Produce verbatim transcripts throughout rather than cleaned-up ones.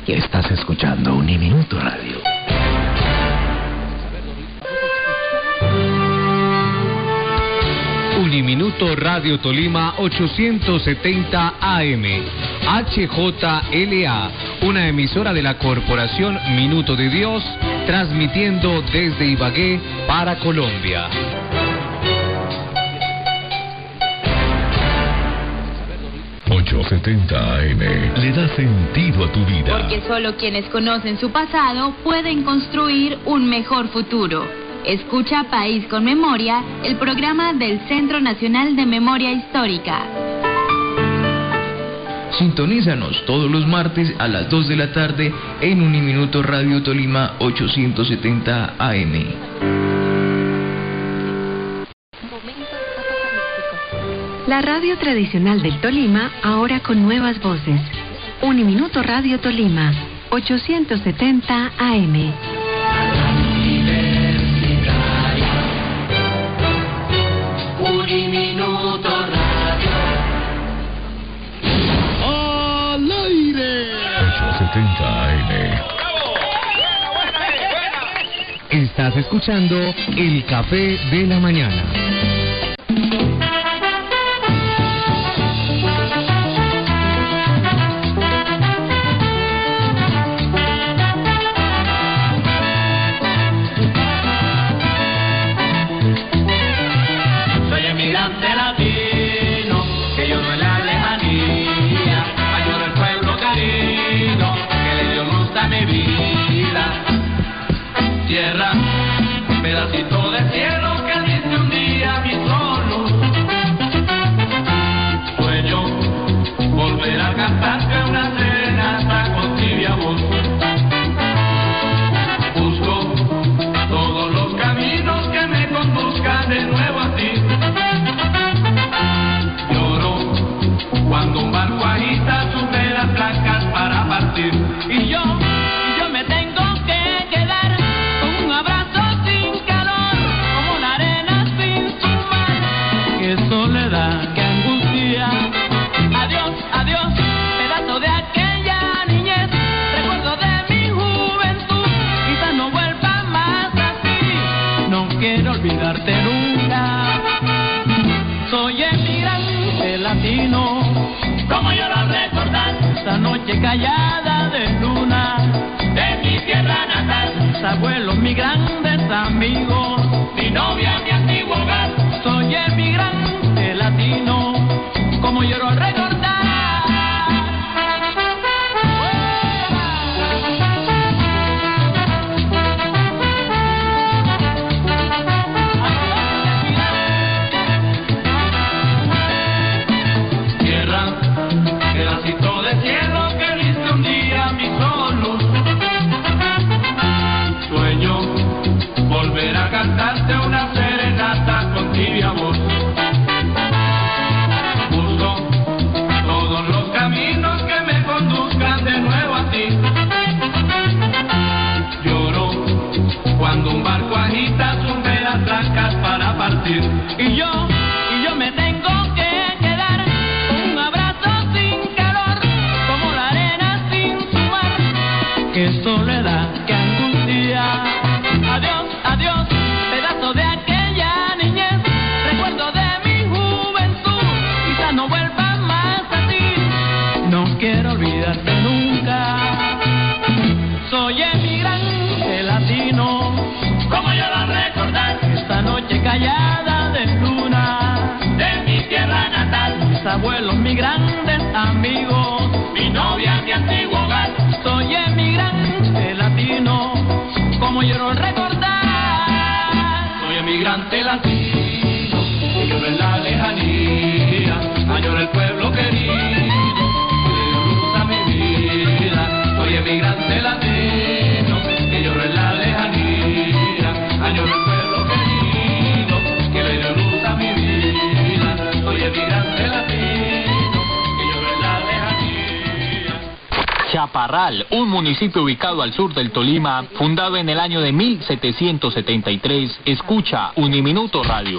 y estás escuchando Uniminuto Radio. Uniminuto Radio Tolima ochocientos setenta A M, H J L A, una emisora de la Corporación Minuto de Dios, transmitiendo desde Ibagué para Colombia. ochocientos setenta A M le da sentido a tu vida. Porque solo quienes conocen su pasado pueden construir un mejor futuro. Escucha País con Memoria, el programa del Centro Nacional de Memoria Histórica. Sintonízanos todos los martes a las dos de la tarde en Uniminuto Radio Tolima ochocientos setenta A M. La radio tradicional del Tolima, ahora con nuevas voces. Uniminuto Radio Tolima, ochocientos setenta A M. Uniminuto Radio. ¡Al aire! ochocientos setenta A M. Estás escuchando El Café de la Mañana. Tierra, pedacito de cielo que diste un día mi solo. Sueño volver a cantarte una serenata con tibia voz. Busco todos los caminos que me conduzcan de nuevo a ti. Lloro cuando un barco agita sus velas blancas para partir. Y yo, y yo me tengo que quedar con un abrazo sin calor, como la arena sin su mar. Qué soledad, qué angustia. Adiós, adiós, pedazo de aquella niñez, recuerdo de mi juventud. Quizás no vuelva más así, no quiero olvidarte nunca. Soy emigrante latino, como yo lo recordar esta noche callada de luna de mi tierra natal. Mis abuelos, mis grandes amigos, mi novia, mi antiguo hogar. Soy emigrante latino, como yo lo recordar. Pedacito de cielo que viste un día mi solo. Sueño volver a cantarte una serenata con tibia voz. Busco todos los caminos que me conduzcan de nuevo a ti. Lloro cuando un barco agita sus velas blancas para partir. Y yo, y yo me tengo que quedar con un abrazo sin calor, como la arena sin su mar. Qué soledad, qué angustia. Adiós, adiós, pedazo de aquella niñez, recuerdo de mi juventud. Quizá no vuelva más a ti, no quiero olvidarte nunca. Soy emigrante latino, como yo lo recordar esta noche callada de luna de mi tierra natal. Mis abuelos, mis grandes amigos, mi novia, mi antiguo hogar. Soy emigrante latino, como yo lo recordar. Soy emigrante latino, y lloro en la lejanía, añoro el pueblo querido, que dio luz a mi vida. Soy emigrante latino, que lloro en la lejanía, añoro el pueblo querido, que le dio luz a mi vida. Soy emigrante latino, que lloro en la lejanía. Chaparral, un municipio ubicado al sur del Tolima, fundado en el año de mil setecientos setenta y tres, escucha Uniminuto Radio.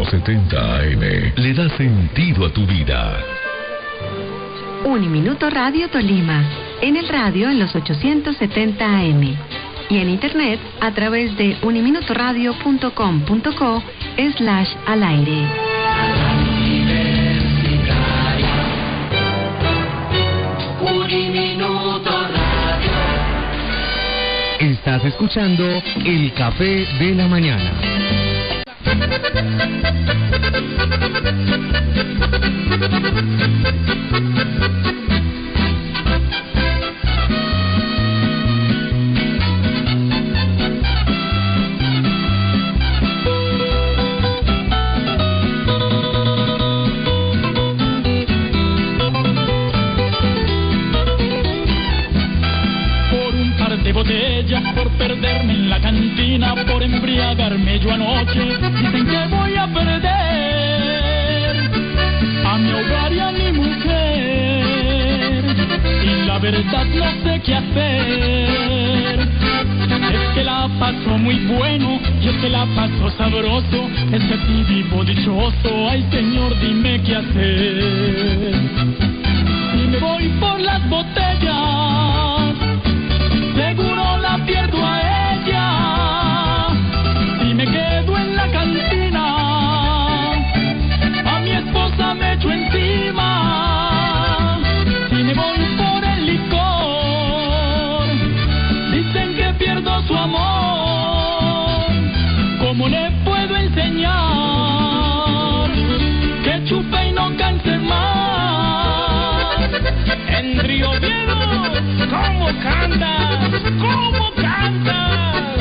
ochocientos setenta A M le da sentido a tu vida. Uniminuto Radio Tolima. En el radio en los ochocientos setenta A M. Y en internet a través de uniminutoradio punto com punto co slash al aire. Uniminuto Radio. Estás escuchando El Café de la Mañana. Botellas por perderme en la cantina, por embriagarme yo anoche. Dicen que voy a perder a mi hogar y a mi mujer, y la verdad no sé qué hacer. Es que la paso muy bueno y es que la paso sabroso, es que si vivo dichoso, ay Señor, dime qué hacer. Si me voy por las botellas, seguro la pierdo a ella. Si me quedo en la cantina, a mi esposa me echo encima. Si me voy por el licor, dicen que pierdo su amor. ¿Cómo le puedo enseñar que chupe y no canse más? En Río Viejo, ¿cómo cantas? ¿Cómo cantas?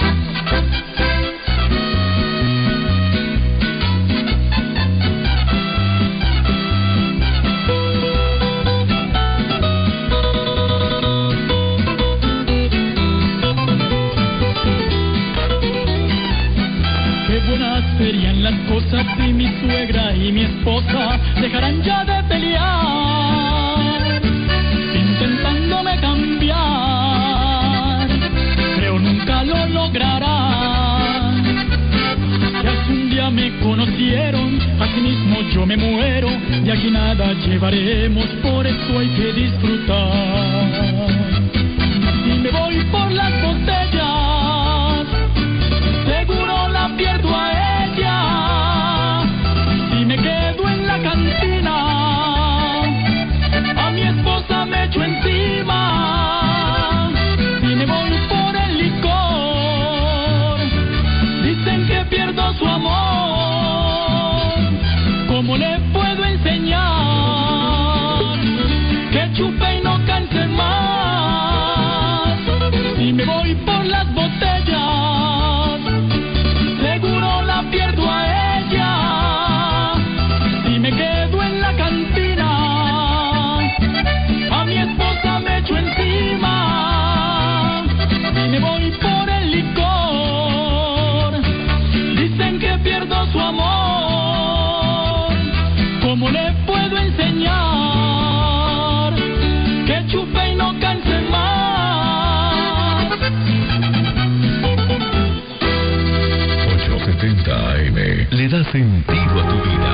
Qué buenas serían las cosas si mi suegra y mi esposa dejaran ya de pelear, intentándome cambiar. Creo nunca lo lograrán. Ya si un día me conocieron, así mismo yo me muero. De aquí nada llevaremos, por eso hay que disfrutar. Si me voy por las botellas, seguro la pierdo a ella. Si me quedo en la cantina, a mi esposa me echo encima. Si me voy por el licor, dicen que pierdo su amor. ¿Cómo le puedo enseñar que chupe y no canse más? Si me voy por las botellas, seguro la pierdo a ella. Si me quedo en la cantina, a mi esposa me echo encima. Si me voy por el licor, dicen que pierdo su amor. ¿Cómo le puedo enseñar que chupe y no canse más? ochocientos setenta A M le da sentido a tu vida.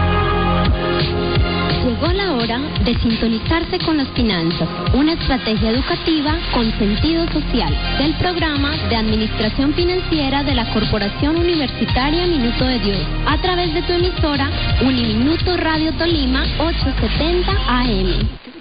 Llegó la hora de sintonizarse con las finanzas, una estrategia educativa con sentido social del programa de Administración Financiera de la Corporación Universitaria Minuto de Dios, a través de tu emisora Uniminuto Radio Tolima ochocientos setenta A M.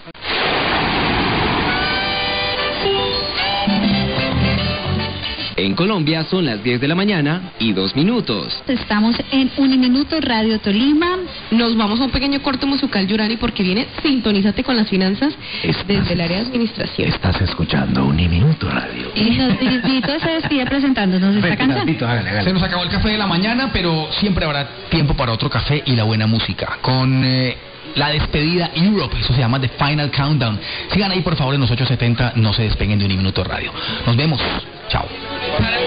En Colombia son las diez de la mañana y dos minutos. Estamos en Uniminuto Radio Tolima. Nos vamos a un pequeño corte musical, Yurani, porque viene Sintonízate con las finanzas Estás, desde el área de administración. Estás escuchando Uniminuto Radio. Y nos Tito se despide presentándonos esta canción. Tito, hágale, hágale. Se nos acabó el café de la mañana, pero siempre habrá tiempo para otro café y la buena música. Con eh, la despedida Europe, eso se llama The Final Countdown. Sigan ahí por favor en los ochocientos setenta, no se despeguen de Uniminuto Radio. Nos vemos, chao.